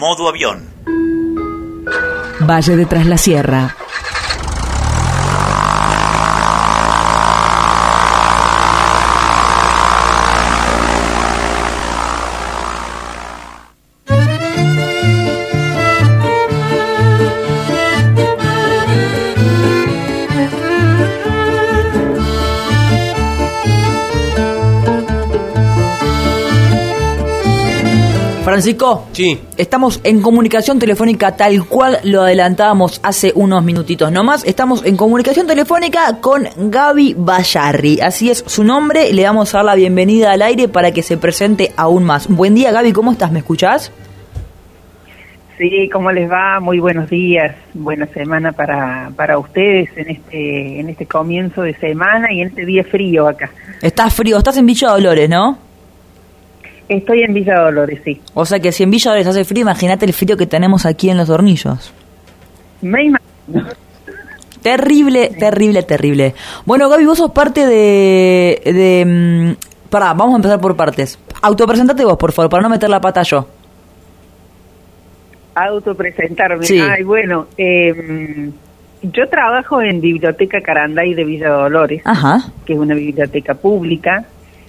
modo avión. Valle de Tras la Sierra. Francisco, sí, estamos en comunicación telefónica tal cual lo adelantábamos hace unos minutitos nomás. Estamos en comunicación telefónica con Gaby Bayarri, así es su nombre. Le vamos a dar la bienvenida al aire para que se presente aún más. Buen día, Gaby, ¿cómo estás? ¿Me escuchás? Sí, ¿cómo les va? Muy buenos días, buena semana para ustedes en este comienzo de semana y en este día frío acá. Estás frío, estás en Villa Dolores, ¿no? Estoy en Villa Dolores, sí. O sea que si en Villa Dolores hace frío, imagínate el frío que tenemos aquí en Los Hornillos. Me imagino. Terrible, terrible, terrible. Bueno, Gaby, vos sos parte Pará, vamos a empezar por partes. Autopresentate vos, por favor, para no meter la pata yo. Autopresentarme. Sí. Ay, bueno, yo trabajo en Biblioteca Caranday de Villa Dolores, Ajá. que es una biblioteca pública.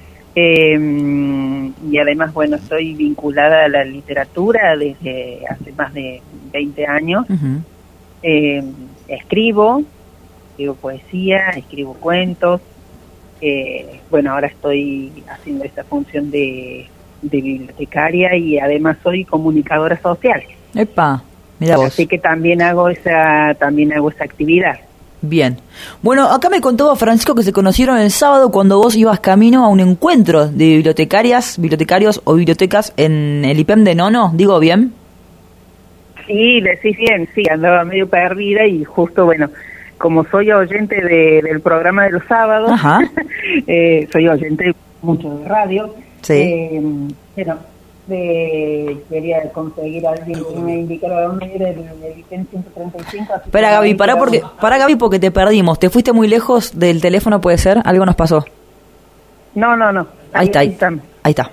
Y además, bueno, estoy vinculada a la literatura desde hace más de 20 años. Uh-huh. Escribo poesía, escribo cuentos. Bueno, ahora estoy haciendo esta función de bibliotecaria y además soy comunicadora social. Epa, mira vos. Así que también hago esa actividad. Bien. Bueno, acá me contó Francisco que se conocieron el sábado cuando vos ibas camino a un encuentro de bibliotecarios o bibliotecas en el IPEM de Nono, ¿digo bien? Sí, decís bien, sí, andaba medio perdida y justo, bueno, como soy oyente del programa de los sábados, soy oyente mucho de radio, sí. Bueno, quería conseguir a alguien que me indicara dónde era el IPEM 135. Espera, Gaby, pará, Gaby, porque te perdimos. ¿Te fuiste muy lejos del teléfono, puede ser? ¿Algo nos pasó? No. Ahí está.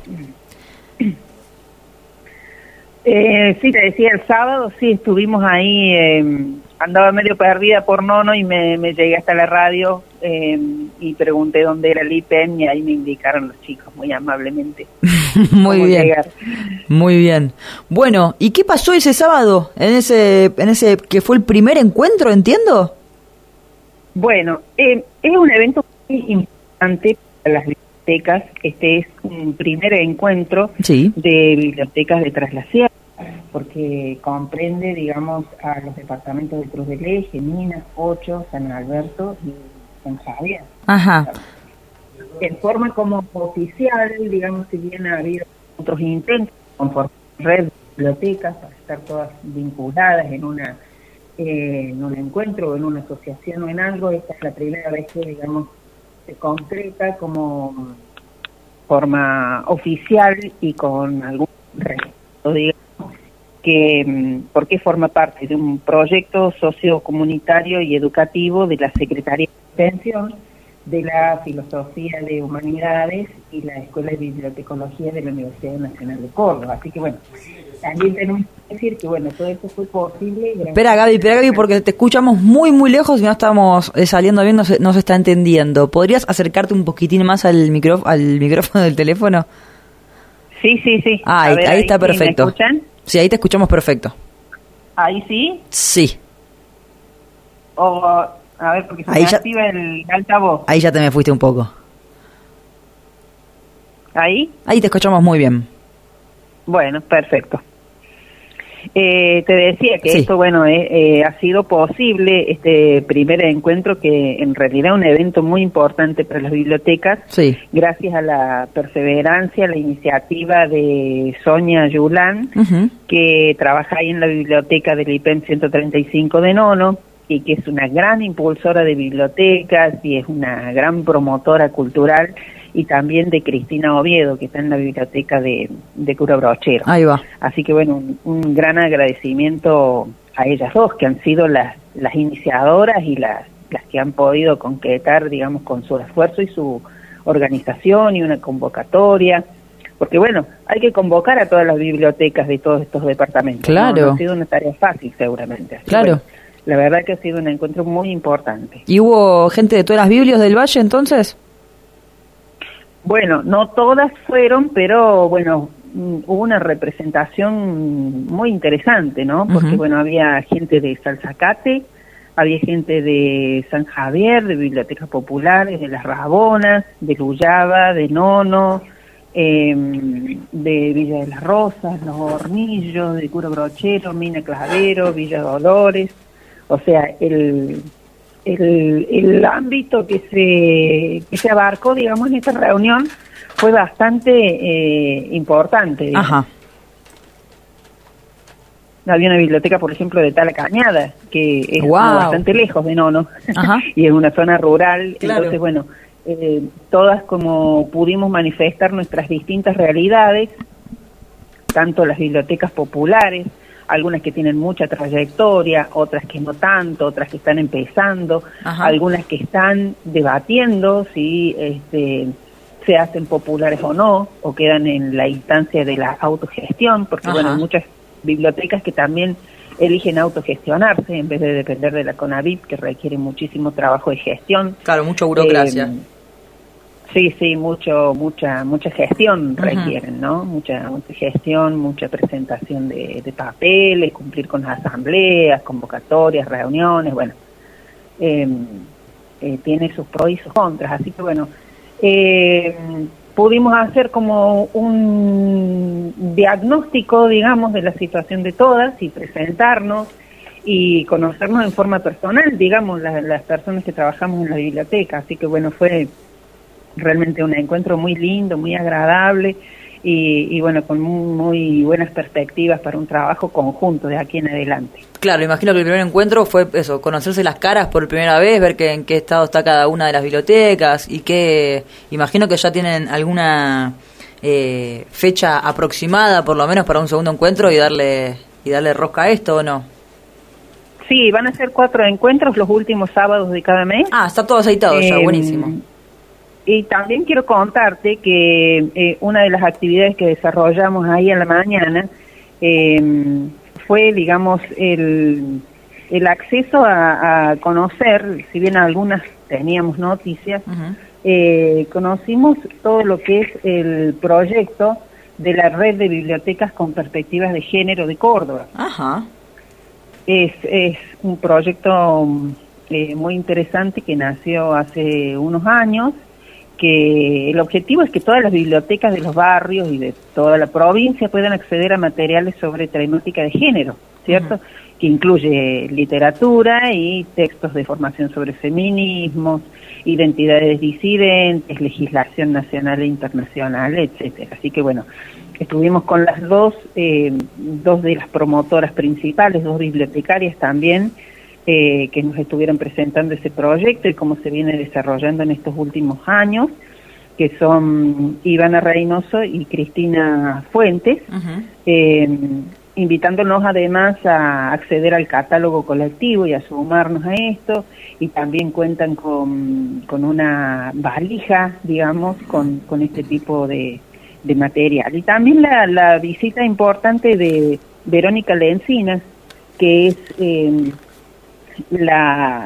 Sí, te decía, el sábado sí estuvimos ahí, andaba medio perdida por Nono y me llegué hasta la radio y pregunté dónde era el IPEM y ahí me indicaron los chicos muy amablemente. Muy bien, llegar. Muy bien. Bueno, ¿y qué pasó ese sábado en ese que fue el primer encuentro, entiendo? Bueno, es un evento muy importante para las bibliotecas. Este es un primer encuentro de bibliotecas de Tras la Sierra, porque comprende, digamos, a los departamentos de Cruz del Eje, Minas, Ocho, San Alberto y San Javier. Ajá. En forma como oficial, digamos, si bien ha habido otros intentos con formar red de bibliotecas para estar todas vinculadas en un encuentro o en una asociación o en algo, esta es la primera vez que, digamos, se concreta como forma oficial y con algún respeto, digamos, porque forma parte de un proyecto sociocomunitario y educativo de la Secretaría de Extensión, de la Filosofía de Humanidades y la Escuela de Bibliotecología de la Universidad Nacional de Córdoba. Así que bueno, también tenemos que decir que bueno, todo esto fue posible. Espera Gaby, porque te escuchamos muy muy lejos y no estamos saliendo bien, no se está entendiendo. ¿Podrías acercarte un poquitín más al micrófono del teléfono? Sí. Ah, ahí está perfecto. ¿Me escuchan? Sí, ahí te escuchamos perfecto. ¿Ahí sí? Sí. A ver, porque se me activa el altavoz. Ahí ya te me fuiste un poco. ¿Ahí? Ahí te escuchamos muy bien. Bueno, perfecto. Te decía que esto, bueno, ha sido posible, este primer encuentro, que en realidad es un evento muy importante para las bibliotecas, gracias a la perseverancia, la iniciativa de Sonia Yulán, que trabaja ahí en la biblioteca del IPEM 135 de Nono, y que es una gran impulsora de bibliotecas y es una gran promotora cultural, y también de Cristina Oviedo, que está en la biblioteca de Cura Brochero. Ahí va. Así que bueno, un gran agradecimiento a ellas dos, que han sido las iniciadoras y las que han podido concretar, digamos, con su esfuerzo y su organización y una convocatoria, porque bueno, hay que convocar a todas las bibliotecas de todos estos departamentos. Claro. No ha sido una tarea fácil seguramente. Así Claro. Bueno, la verdad que ha sido un encuentro muy importante. ¿Y hubo gente de todas las Biblias del Valle entonces? Bueno, no todas fueron, pero bueno, hubo una representación muy interesante, ¿no? Porque bueno, había gente de Salzacate, había gente de San Javier, de Bibliotecas Populares, de Las Rabonas, de Luyaba, de Nono, de Villa de las Rosas, Los Hornillos, de Curo Brochero, Mina Clavero, Villa Dolores. O sea, el ámbito que se abarcó, digamos, en esta reunión fue bastante importante. Digamos. Ajá. Había una biblioteca, por ejemplo, de Tala Cañada, que es bastante lejos de Nono, y es una zona rural. Claro. Entonces, bueno, todas como pudimos manifestar nuestras distintas realidades, tanto las bibliotecas populares, algunas que tienen mucha trayectoria, otras que no tanto, otras que están empezando, algunas que están debatiendo si se hacen populares o no, o quedan en la instancia de la autogestión, porque bueno, hay muchas bibliotecas que también eligen autogestionarse en vez de depender de la CONAVIP, que requiere muchísimo trabajo de gestión. Claro, mucha burocracia. Sí, mucha gestión requieren, ¿no? Mucha gestión, mucha presentación de papeles, cumplir con las asambleas, convocatorias, reuniones, bueno, tiene sus pros y sus contras, así que bueno, pudimos hacer como un diagnóstico, digamos, de la situación de todas y presentarnos y conocernos en forma personal, digamos, las personas que trabajamos en la biblioteca, así que bueno, fue realmente un encuentro muy lindo, muy agradable y bueno, con muy buenas perspectivas para un trabajo conjunto de aquí en adelante. Claro, imagino que el primer encuentro fue eso, conocerse las caras por primera vez, ver en qué estado está cada una de las bibliotecas y que imagino que ya tienen alguna fecha aproximada por lo menos para un segundo encuentro y darle rosca a esto, ¿o no? Sí, van a ser 4 encuentros los últimos sábados de cada mes. Ah, está todo aceitado ya, buenísimo. Y también quiero contarte que una de las actividades que desarrollamos ahí a la mañana fue, digamos, el acceso a conocer, si bien algunas teníamos noticias, conocimos todo lo que es el proyecto de la red de bibliotecas con perspectivas de género de Córdoba. Ajá. Es un proyecto muy interesante que nació hace unos años, que el objetivo es que todas las bibliotecas de los barrios y de toda la provincia puedan acceder a materiales sobre temática de género, ¿cierto? Que incluye literatura y textos de formación sobre feminismos, identidades disidentes, legislación nacional e internacional, etcétera. Así que bueno, estuvimos con las dos de las promotoras principales, 2 bibliotecarias también, que nos estuvieron presentando ese proyecto y cómo se viene desarrollando en estos últimos años, que son Ivana Reynoso y Cristina Fuentes, invitándonos además a acceder al catálogo colectivo y a sumarnos a esto, y también cuentan con una valija, digamos, con este tipo de material. Y también la visita importante de Verónica Lencinas, que es la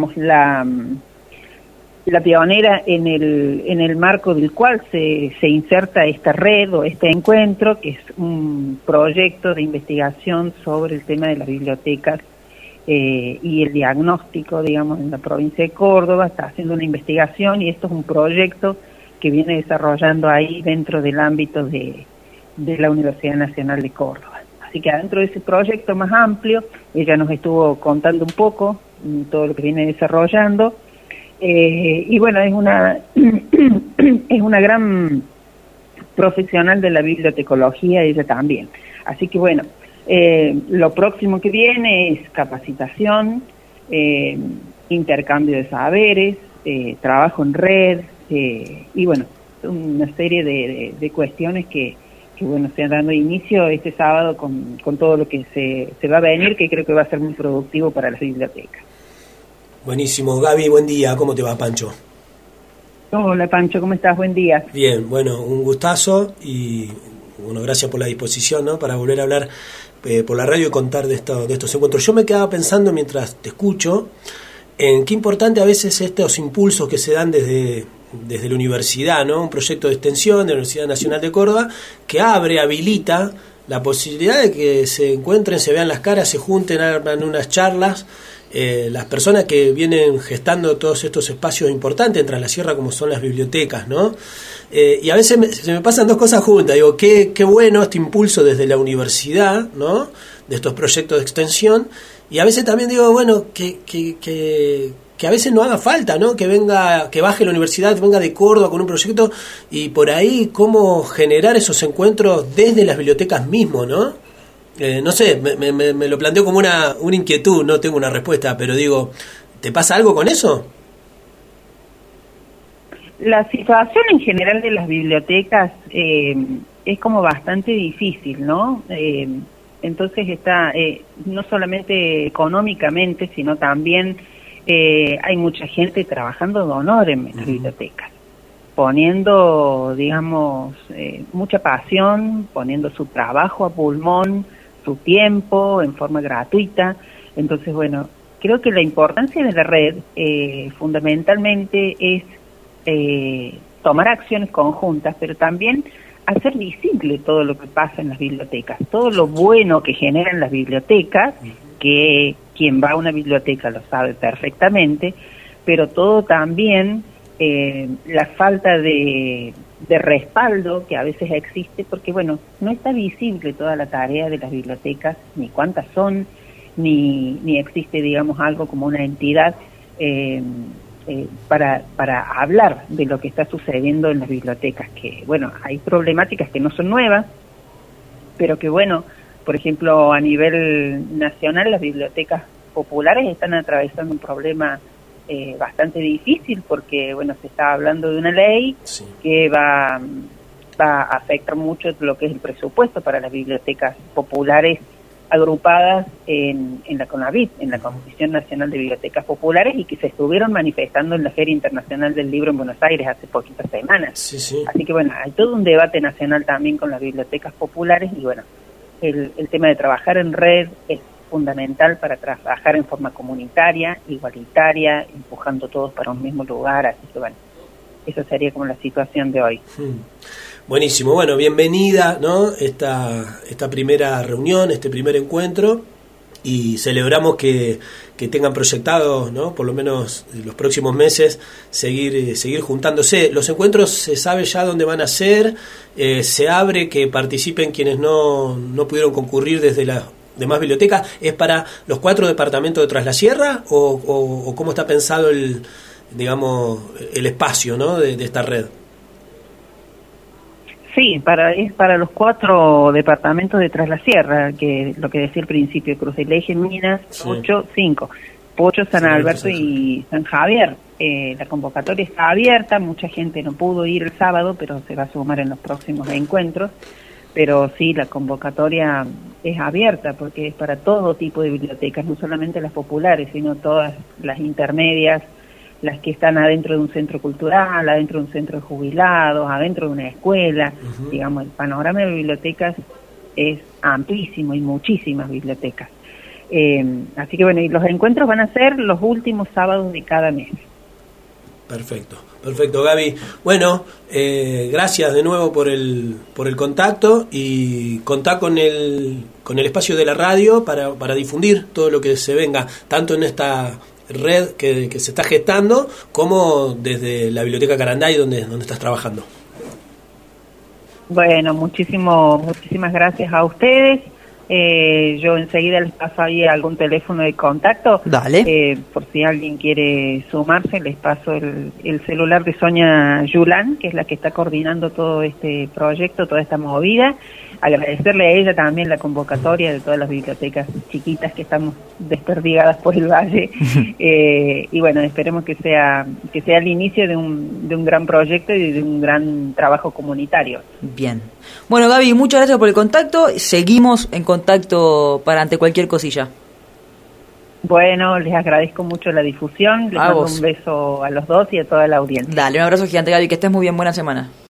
pionera en el marco del cual se inserta esta red o este encuentro, que es un proyecto de investigación sobre el tema de las bibliotecas y el diagnóstico, digamos, en la provincia de Córdoba. Está haciendo una investigación y esto es un proyecto que viene desarrollando ahí dentro del ámbito de la Universidad Nacional de Córdoba. Así que adentro de ese proyecto más amplio, ella nos estuvo contando un poco todo lo que viene desarrollando, y bueno, es una gran profesional de la bibliotecología, ella también. Así que bueno, lo próximo que viene es capacitación, intercambio de saberes, trabajo en red, y bueno, una serie de cuestiones que bueno, se han dado inicio este sábado con todo lo que se va a venir, que creo que va a ser muy productivo para las bibliotecas. Buenísimo. Gaby, buen día. ¿Cómo te va, Pancho? Hola Pancho, ¿cómo estás? Buen día. Bien, bueno, un gustazo y bueno, gracias por la disposición, ¿no? Para volver a hablar por la radio y contar de estos encuentros. Yo me quedaba pensando mientras te escucho en qué importante a veces estos impulsos que se dan desde la universidad, ¿no? Un proyecto de extensión de la Universidad Nacional de Córdoba que habilita la posibilidad de que se encuentren, se vean las caras, se junten, hagan unas charlas. Las personas que vienen gestando todos estos espacios importantes en Traslasierra, como son las bibliotecas, ¿no? Y a veces se me pasan dos cosas juntas. Digo, qué bueno este impulso desde la universidad, ¿no? De estos proyectos de extensión. Y a veces también digo, bueno, que a veces no haga falta, ¿no? Que baje la universidad, venga de Córdoba con un proyecto y por ahí cómo generar esos encuentros desde las bibliotecas mismo, ¿no? No sé, me lo planteo como una inquietud, no tengo una respuesta, pero digo, ¿te pasa algo con eso? La situación en general de las bibliotecas es como bastante difícil, ¿no? Entonces está, no solamente económicamente, sino también hay mucha gente trabajando de honor en las bibliotecas, poniendo, digamos, mucha pasión, poniendo su trabajo a pulmón, su tiempo en forma gratuita. Entonces, bueno, creo que la importancia de la red fundamentalmente es tomar acciones conjuntas, pero también hacer visible todo lo que pasa en las bibliotecas, todo lo bueno que generan las bibliotecas, que quien va a una biblioteca lo sabe perfectamente, pero todo también la falta de respaldo que a veces existe, porque bueno, no está visible toda la tarea de las bibliotecas, ni cuántas son, ni existe, digamos, algo como una entidad para hablar de lo que está sucediendo en las bibliotecas, que bueno, hay problemáticas que no son nuevas, pero que bueno, por ejemplo, a nivel nacional las bibliotecas populares están atravesando un problema bastante difícil, porque bueno, se está hablando de una ley que va a afectar mucho lo que es el presupuesto para las bibliotecas populares agrupadas en la CONABIT, en la Comisión Nacional de Bibliotecas Populares, y que se estuvieron manifestando en la Feria Internacional del Libro en Buenos Aires hace poquitas semanas. Así que bueno, hay todo un debate nacional también con las bibliotecas populares, y bueno, el tema de trabajar en red es fundamental para trabajar en forma comunitaria, igualitaria, empujando todos para un mismo lugar. Así que bueno, esa sería como la situación de hoy. Buenísimo, bueno, bienvenida, ¿no? Esta primera reunión, este primer encuentro, y celebramos que tengan proyectado, ¿no? Por lo menos en los próximos meses seguir juntándose. Los encuentros se sabe ya dónde van a ser, se abre que participen quienes no pudieron concurrir desde la demás bibliotecas. ¿Es para los 4 departamentos de Traslasierra o cómo está pensado el espacio, ¿no? de esta red? Sí, es para los 4 departamentos de Traslasierra, que lo que decía al principio, Cruz del Eje, Minas, Pocho, San Alberto y San Javier. La convocatoria está abierta, mucha gente no pudo ir el sábado, pero se va a sumar en los próximos encuentros. Pero sí, la convocatoria es abierta porque es para todo tipo de bibliotecas, no solamente las populares, sino todas las intermedias, las que están adentro de un centro cultural, adentro de un centro de jubilados, adentro de una escuela. Digamos, el panorama de bibliotecas es amplísimo, y muchísimas bibliotecas. Así que bueno, y los encuentros van a ser los últimos sábados de cada mes. Perfecto, Gaby. Bueno, gracias de nuevo por el contacto, y contá con el espacio de la radio para difundir todo lo que se venga, tanto en esta red que se está gestando, como desde la Biblioteca Caranday, donde estás trabajando. Bueno, muchísimas gracias a ustedes. Yo enseguida les paso ahí algún teléfono de contacto. Dale. Por si alguien quiere sumarse, les paso el celular de Sonia Yulán, que es la que está coordinando todo este proyecto, toda esta movida. Agradecerle a ella también la convocatoria de todas las bibliotecas chiquitas que estamos desperdigadas por el valle. Y bueno, esperemos que sea el inicio de un gran proyecto y de un gran trabajo comunitario. Bien. Bueno, Gaby, muchas gracias por el contacto. Seguimos en contacto para ante cualquier cosilla. Bueno, les agradezco mucho la difusión, les mando un beso a los dos y a toda la audiencia. Dale, un abrazo gigante, Gaby, que estés muy bien, buena semana.